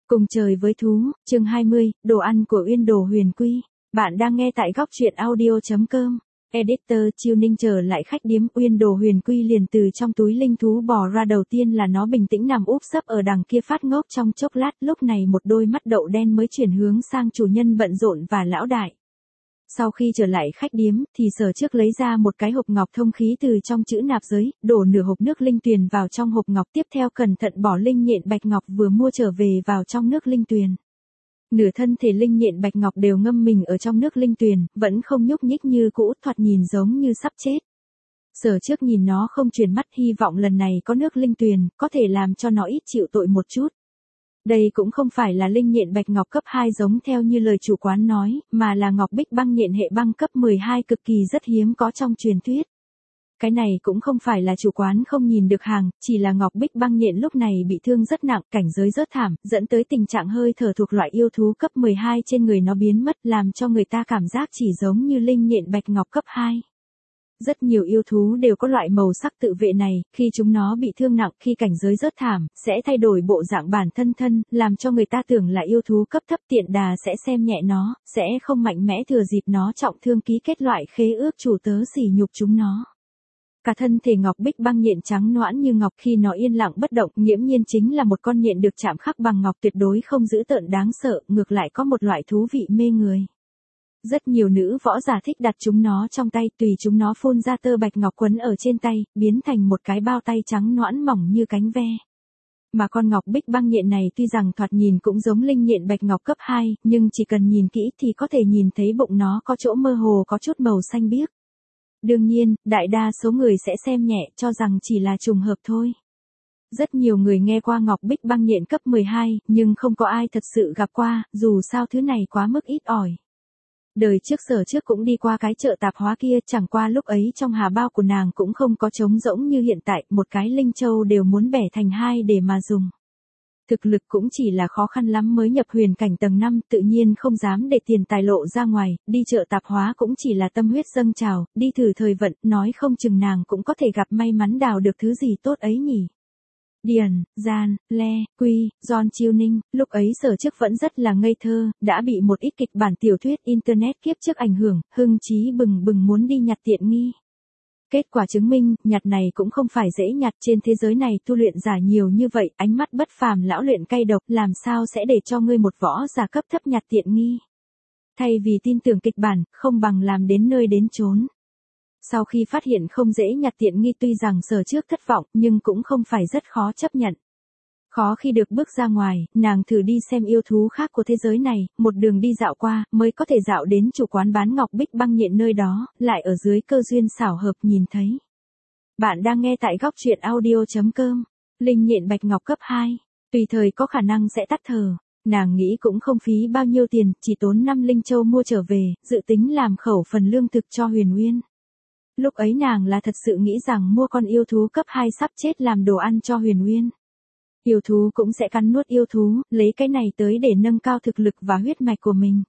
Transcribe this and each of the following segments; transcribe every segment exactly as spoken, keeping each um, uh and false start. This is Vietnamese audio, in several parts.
Cùng trời với thú, chương hai mươi, đồ ăn của Uyên Đồ Huyền Quy. Bạn đang nghe tại góc truyện audio chấm com. Editor Chiêu Ninh trở lại khách điếm, Uyên Đồ Huyền Quy liền từ trong túi linh thú bò ra. Đầu tiên là nó bình tĩnh nằm úp sấp ở đằng kia phát ngốc trong chốc lát, lúc này một đôi mắt đậu đen mới chuyển hướng sang chủ nhân bận rộn và lão đại. Sau khi trở lại khách điếm, thì Sở Trước lấy ra một cái hộp ngọc thông khí từ trong chữ nạp giới, đổ nửa hộp nước linh tuyền vào trong hộp ngọc, tiếp theo cẩn thận bỏ linh nhện bạch ngọc vừa mua trở về vào trong nước linh tuyền. Nửa thân thể linh nhện bạch ngọc đều ngâm mình ở trong nước linh tuyền, vẫn không nhúc nhích như cũ, thoạt nhìn giống như sắp chết. Sở Trước nhìn nó không chuyển mắt, hy vọng lần này có nước linh tuyền, có thể làm cho nó ít chịu tội một chút. Đây cũng không phải là linh nhện bạch ngọc cấp hai giống theo như lời chủ quán nói, mà là ngọc bích băng nhện hệ băng cấp mười hai cực kỳ rất hiếm có trong truyền thuyết. Cái này cũng không phải là chủ quán không nhìn được hàng, chỉ là ngọc bích băng nhện lúc này bị thương rất nặng, cảnh giới rất thảm, dẫn tới tình trạng hơi thở thuộc loại yêu thú cấp mười hai trên người nó biến mất, làm cho người ta cảm giác chỉ giống như linh nhện bạch ngọc cấp hai. Rất nhiều yêu thú đều có loại màu sắc tự vệ này, khi chúng nó bị thương nặng, khi cảnh giới rớt thảm, sẽ thay đổi bộ dạng bản thân thân, làm cho người ta tưởng là yêu thú cấp thấp, tiện đà sẽ xem nhẹ nó, sẽ không mạnh mẽ thừa dịp nó trọng thương ký kết loại khế ước chủ tớ sỉ nhục chúng nó. Cả thân thể ngọc bích băng nhện trắng noãn như ngọc, khi nó yên lặng bất động, nghiễm nhiên chính là một con nhện được chạm khắc bằng ngọc, tuyệt đối không dữ tợn đáng sợ, ngược lại có một loại thú vị mê người. Rất nhiều nữ võ giả thích đặt chúng nó trong tay, tùy chúng nó phun ra tơ bạch ngọc quấn ở trên tay, biến thành một cái bao tay trắng noãn mỏng như cánh ve. Mà con ngọc bích băng nhện này tuy rằng thoạt nhìn cũng giống linh nhện bạch ngọc cấp hai, nhưng chỉ cần nhìn kỹ thì có thể nhìn thấy bụng nó có chỗ mơ hồ có chút màu xanh biếc. Đương nhiên, đại đa số người sẽ xem nhẹ, cho rằng chỉ là trùng hợp thôi. Rất nhiều người nghe qua ngọc bích băng nhện cấp mười hai, nhưng không có ai thật sự gặp qua, dù sao thứ này quá mức ít ỏi. Đời trước Sở Trước cũng đi qua cái chợ tạp hóa kia, chẳng qua lúc ấy trong hà bao của nàng cũng không có trống rỗng như hiện tại, một cái linh châu đều muốn bẻ thành hai để mà dùng. Thực lực cũng chỉ là khó khăn lắm mới nhập huyền cảnh tầng năm, tự nhiên không dám để tiền tài lộ ra ngoài, đi chợ tạp hóa cũng chỉ là tâm huyết dâng trào, đi thử thời vận, nói không chừng nàng cũng có thể gặp may mắn đào được thứ gì tốt ấy nhỉ. Điền, Gian, Le, Quy, John Chiêu Ninh, lúc ấy Sở Trước vẫn rất là ngây thơ, đã bị một ít kịch bản tiểu thuyết internet kiếp trước ảnh hưởng, hưng chí bừng bừng muốn đi nhặt tiện nghi. Kết quả chứng minh, nhặt này cũng không phải dễ nhặt, trên thế giới này tu luyện giả nhiều như vậy, ánh mắt bất phàm lão luyện cay độc, làm sao sẽ để cho ngươi một võ giả cấp thấp nhặt tiện nghi. Thay vì tin tưởng kịch bản, không bằng làm đến nơi đến chốn. Sau khi phát hiện không dễ nhặt tiện nghi, tuy rằng Sở Trước thất vọng, nhưng cũng không phải rất khó chấp nhận. Khó khi được bước ra ngoài, nàng thử đi xem yêu thú khác của thế giới này, một đường đi dạo qua, mới có thể dạo đến chủ quán bán ngọc bích băng nhện nơi đó, lại ở dưới cơ duyên xảo hợp nhìn thấy. Bạn đang nghe tại góc truyện audio chấm com. Linh nhện bạch ngọc cấp hai, tùy thời có khả năng sẽ tắt thở. Nàng nghĩ cũng không phí bao nhiêu tiền, chỉ tốn năm linh châu mua trở về, dự tính làm khẩu phần lương thực cho Huyền Uyên. Lúc ấy nàng là thật sự nghĩ rằng mua con yêu thú cấp hai sắp chết làm đồ ăn cho Huyền Uyên. Yêu thú cũng sẽ cắn nuốt yêu thú, lấy cái này tới để nâng cao thực lực và huyết mạch của mình.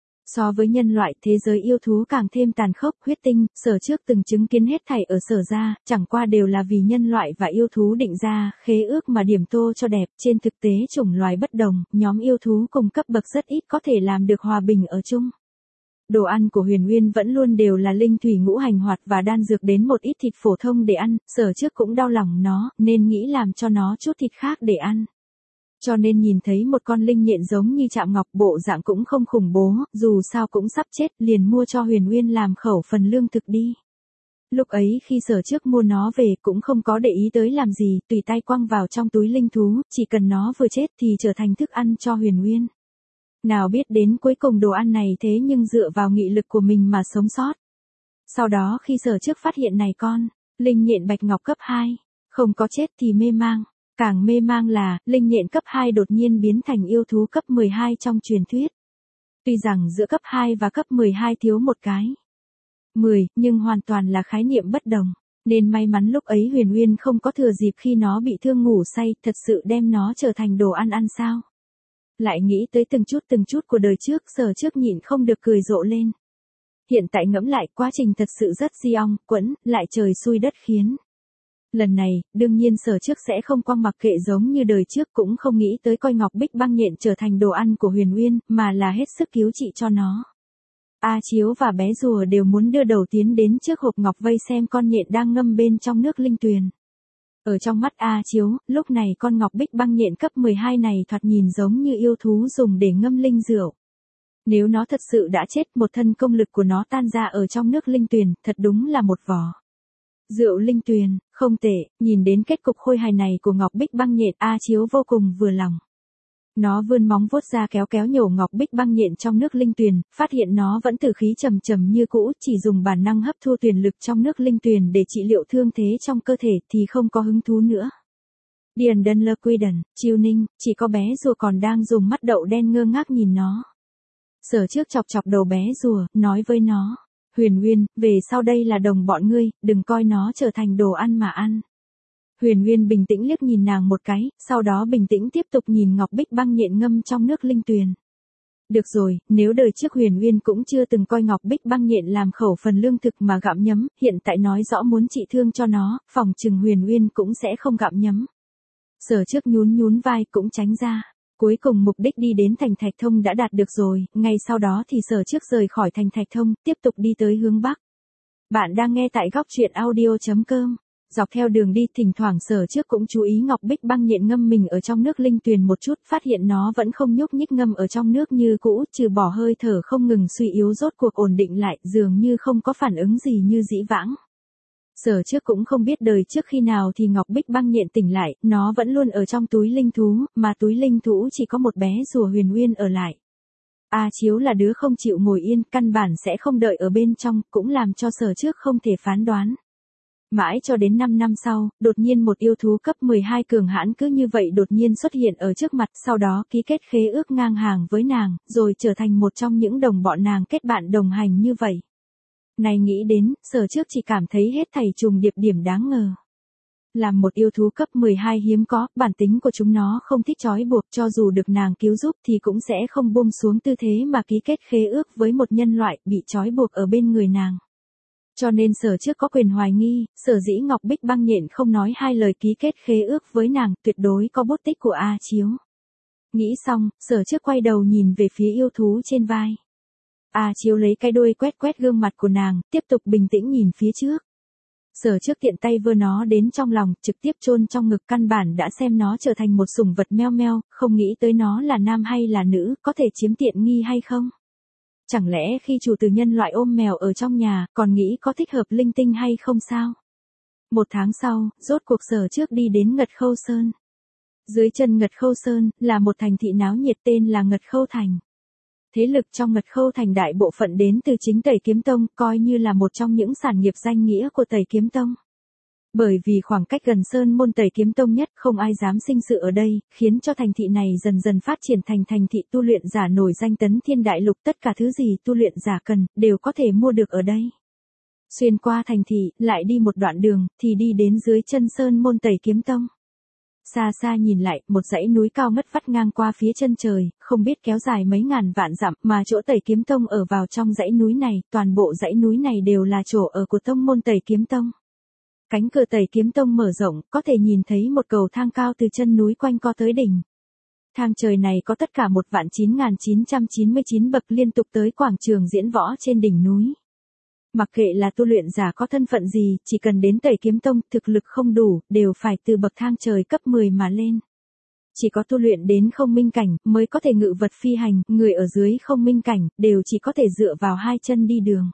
So với nhân loại, thế giới yêu thú càng thêm tàn khốc, huyết tinh, Sở Trước từng chứng kiến hết thảy ở Sở gia, chẳng qua đều là vì nhân loại và yêu thú định ra, khế ước mà điểm tô cho đẹp, trên thực tế chủng loài bất đồng, nhóm yêu thú cùng cấp bậc rất ít có thể làm được hòa bình ở chung. Đồ ăn của Huyền Uyên vẫn luôn đều là linh thủy ngũ hành hoạt và đan dược đến một ít thịt phổ thông để ăn, Sở Trước cũng đau lòng nó, nên nghĩ làm cho nó chút thịt khác để ăn. Cho nên nhìn thấy một con linh nhện giống như chạm ngọc, bộ dạng cũng không khủng bố, dù sao cũng sắp chết, liền mua cho Huyền Uyên làm khẩu phần lương thực đi. Lúc ấy khi Sở Trước mua nó về cũng không có để ý tới làm gì, tùy tay quăng vào trong túi linh thú, chỉ cần nó vừa chết thì trở thành thức ăn cho Huyền Uyên. Nào biết đến cuối cùng đồ ăn này thế nhưng dựa vào nghị lực của mình mà sống sót. Sau đó khi Sở Trước phát hiện này con, linh nhện bạch ngọc cấp hai, không có chết thì mê mang. Càng mê mang là, linh nhện cấp hai đột nhiên biến thành yêu thú cấp mười hai trong truyền thuyết. Tuy rằng giữa cấp hai và cấp mười hai thiếu một cái mười, nhưng hoàn toàn là khái niệm bất đồng. Nên may mắn lúc ấy Huyền Uyên không có thừa dịp khi nó bị thương ngủ say, thật sự đem nó trở thành đồ ăn ăn sao. Lại nghĩ tới từng chút từng chút của đời trước, Sở Trước nhịn không được cười rộ lên. Hiện tại ngẫm lại, quá trình thật sự rất di ong, quẫn, lại trời xui đất khiến. Lần này, đương nhiên Sở Trước sẽ không quăng mặc kệ giống như đời trước, cũng không nghĩ tới coi ngọc bích băng nhện trở thành đồ ăn của Huyền Uyên, mà là hết sức cứu trị cho nó. A Chiếu và bé rùa đều muốn đưa đầu tiến đến trước hộp ngọc vây xem con nhện đang ngâm bên trong nước linh tuyền. Ở trong mắt A Chiếu, lúc này con ngọc bích băng nhện cấp mười hai này thoạt nhìn giống như yêu thú dùng để ngâm linh rượu. Nếu nó thật sự đã chết, một thân công lực của nó tan ra ở trong nước linh tuyền, thật đúng là một vò rượu linh tuyền, không tệ. Nhìn đến kết cục khôi hài này của ngọc bích băng nhện, A Chiếu vô cùng vừa lòng. Nó vươn móng vuốt ra kéo kéo nhổ ngọc bích băng nhện trong nước linh tuyền, phát hiện nó vẫn tử khí trầm trầm như cũ, chỉ dùng bản năng hấp thu tuyền lực trong nước linh tuyền để trị liệu thương thế trong cơ thể thì không có hứng thú nữa. Điền Đơn Lơ Quy Đần, Chiêu Ninh, chỉ có bé rùa còn đang dùng mắt đậu đen ngơ ngác nhìn nó. Sở Trước chọc chọc đầu bé rùa, nói với nó, Huyền Uyên, về sau đây là đồng bọn ngươi, đừng coi nó trở thành đồ ăn mà ăn. Huyền Uyên bình tĩnh liếc nhìn nàng một cái, sau đó bình tĩnh tiếp tục nhìn ngọc bích băng nhện ngâm trong nước linh tuyền. Được rồi, nếu đời trước Huyền Uyên cũng chưa từng coi ngọc bích băng nhện làm khẩu phần lương thực mà gặm nhấm, hiện tại nói rõ muốn trị thương cho nó, phòng chừng Huyền Uyên cũng sẽ không gặm nhấm. Sở Trước nhún nhún vai cũng tránh ra. Cuối cùng mục đích đi đến thành Thạch Thông đã đạt được rồi, ngay sau đó thì Sở Trước rời khỏi thành Thạch Thông, tiếp tục đi tới hướng Bắc. Bạn đang nghe tại góc truyện audio chấm com. Dọc theo đường đi, thỉnh thoảng Sở Trước cũng chú ý ngọc bích băng nhện ngâm mình ở trong nước linh tuyền một chút, phát hiện nó vẫn không nhúc nhích ngâm ở trong nước như cũ, trừ bỏ hơi thở không ngừng suy yếu rốt cuộc ổn định lại, dường như không có phản ứng gì như dĩ vãng. Sở Trước cũng không biết đời trước khi nào thì ngọc bích băng nhện tỉnh lại, nó vẫn luôn ở trong túi linh thú, mà túi linh thú chỉ có một bé rùa Huyền Uyên ở lại. A Chiếu là đứa không chịu ngồi yên, căn bản sẽ không đợi ở bên trong, cũng làm cho Sở Trước không thể phán đoán. Mãi cho đến năm năm sau, đột nhiên một yêu thú cấp mười hai cường hãn cứ như vậy đột nhiên xuất hiện ở trước mặt, sau đó ký kết khế ước ngang hàng với nàng, rồi trở thành một trong những đồng bọn nàng kết bạn đồng hành như vậy. Này nghĩ đến, Sở Trước chỉ cảm thấy hết thảy trùng điệp điểm đáng ngờ. Làm một yêu thú cấp mười hai hiếm có, bản tính của chúng nó không thích trói buộc, cho dù được nàng cứu giúp thì cũng sẽ không buông xuống tư thế mà ký kết khế ước với một nhân loại bị trói buộc ở bên người nàng. Cho nên Sở Trước có quyền hoài nghi, sở dĩ ngọc bích băng nhện không nói hai lời ký kết khế ước với nàng, tuyệt đối có bút tích của A Chiếu. Nghĩ xong, Sở Trước quay đầu nhìn về phía yêu thú trên vai. A Chiếu lấy cái đuôi quét quét gương mặt của nàng, tiếp tục bình tĩnh nhìn phía trước. Sở Trước tiện tay vơ nó đến trong lòng, trực tiếp chôn trong ngực, căn bản đã xem nó trở thành một sủng vật meo meo, không nghĩ tới nó là nam hay là nữ, có thể chiếm tiện nghi hay không. Chẳng lẽ khi chủ từ nhân loại ôm mèo ở trong nhà, còn nghĩ có thích hợp linh tinh hay không sao? Một tháng sau, rốt cuộc Sở Trước đi đến Ngật Khâu Sơn. Dưới chân Ngật Khâu Sơn, là một thành thị náo nhiệt tên là Ngật Khâu Thành. Thế lực trong Ngật Khâu Thành đại bộ phận đến từ chính Tẩy Kiếm Tông, coi như là một trong những sản nghiệp danh nghĩa của Tẩy Kiếm Tông. Bởi vì khoảng cách gần Sơn môn Tẩy Kiếm Tông nhất, không ai dám sinh sự ở đây, khiến cho thành thị này dần dần phát triển thành thành thị tu luyện giả nổi danh tấn thiên đại lục, tất cả thứ gì tu luyện giả cần, đều có thể mua được ở đây. Xuyên qua thành thị, lại đi một đoạn đường, thì đi đến dưới chân Sơn môn Tẩy Kiếm Tông. Xa xa nhìn lại, một dãy núi cao ngất vắt ngang qua phía chân trời, không biết kéo dài mấy ngàn vạn dặm, mà chỗ Tẩy Kiếm Tông ở vào trong dãy núi này, toàn bộ dãy núi này đều là chỗ ở của tông môn Tẩy Kiếm Tông. Cánh cửa Tẩy Kiếm Tông mở rộng, có thể nhìn thấy một cầu thang cao từ chân núi quanh co tới đỉnh. Thang trời này có tất cả một vạn chín nghìn chín trăm chín mươi chín bậc liên tục tới quảng trường diễn võ trên đỉnh núi. Mặc kệ là tu luyện giả có thân phận gì, chỉ cần đến Tẩy Kiếm Tông, thực lực không đủ, đều phải từ bậc thang trời cấp mười mà lên. Chỉ có tu luyện đến không minh cảnh, mới có thể ngự vật phi hành, người ở dưới không minh cảnh, đều chỉ có thể dựa vào hai chân đi đường.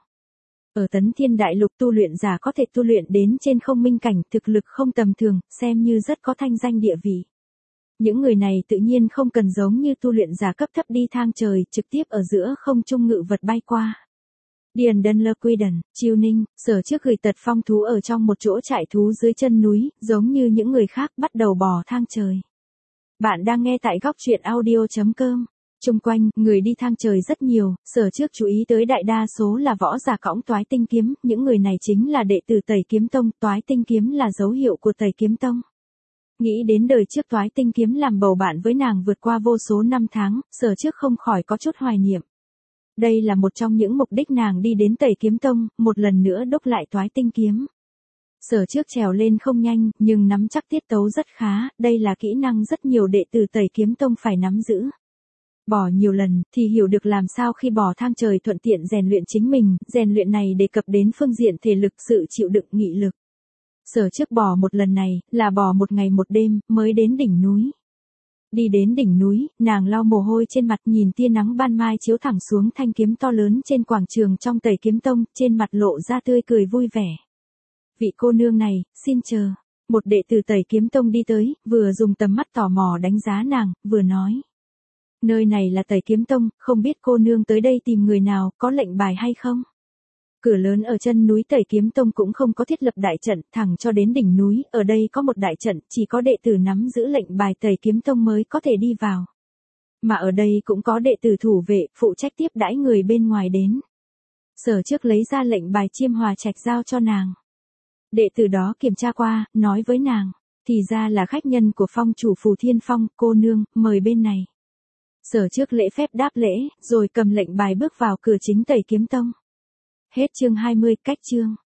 Ở Tấn Thiên Đại Lục tu luyện giả có thể tu luyện đến trên không minh cảnh, thực lực không tầm thường, xem như rất có thanh danh địa vị. Những người này tự nhiên không cần giống như tu luyện giả cấp thấp đi thang trời, trực tiếp ở giữa không trung ngự vật bay qua. Điền Đơn Lơ Quy Đần, Chiêu Ninh, Sở Trước gửi tật phong thú ở trong một chỗ trại thú dưới chân núi, giống như những người khác bắt đầu bò thang trời. Bạn đang nghe tại góc truyện audio chấm com. Trung quanh, người đi thang trời rất nhiều, Sở Trước chú ý tới đại đa số là võ giả cõng toái tinh kiếm, những người này chính là đệ tử Tẩy Kiếm Tông, toái tinh kiếm là dấu hiệu của Tẩy Kiếm Tông. Nghĩ đến đời trước toái tinh kiếm làm bầu bạn với nàng vượt qua vô số năm tháng, Sở Trước không khỏi có chút hoài niệm. Đây là một trong những mục đích nàng đi đến Tẩy Kiếm Tông, một lần nữa đúc lại toái tinh kiếm. Sở trước trèo lên không nhanh, nhưng nắm chắc tiết tấu rất khá, đây là kỹ năng rất nhiều đệ tử Tẩy Kiếm Tông phải nắm giữ. Bò nhiều lần, thì hiểu được làm sao khi bò thang trời thuận tiện rèn luyện chính mình, rèn luyện này đề cập đến phương diện thể lực, sự chịu đựng, nghị lực. Sở trước bò một lần này, là bò một ngày một đêm, mới đến đỉnh núi. Đi đến đỉnh núi, nàng lau mồ hôi trên mặt, nhìn tia nắng ban mai chiếu thẳng xuống thanh kiếm to lớn trên quảng trường trong Tẩy Kiếm Tông, trên mặt lộ ra tươi cười vui vẻ. Vị cô nương này, xin chờ. Một đệ tử Tẩy Kiếm Tông đi tới, vừa dùng tầm mắt tò mò đánh giá nàng, vừa nói. Nơi này là Tẩy Kiếm Tông, không biết cô nương tới đây tìm người nào, có lệnh bài hay không? Cửa lớn ở chân núi Tẩy Kiếm Tông cũng không có thiết lập đại trận, thẳng cho đến đỉnh núi, ở đây có một đại trận, chỉ có đệ tử nắm giữ lệnh bài Tẩy Kiếm Tông mới có thể đi vào. Mà ở đây cũng có đệ tử thủ vệ, phụ trách tiếp đãi người bên ngoài đến. Sở trước lấy ra lệnh bài Chiêm Hòa Trạch giao cho nàng. Đệ tử đó kiểm tra qua, nói với nàng, thì ra là khách nhân của phong chủ Phù Thiên Phong, cô nương, mời bên này. Sở trước lễ phép đáp lễ, rồi cầm lệnh bài bước vào cửa chính Tẩy Kiếm Tông. Hết chương hai mươi, cách chương.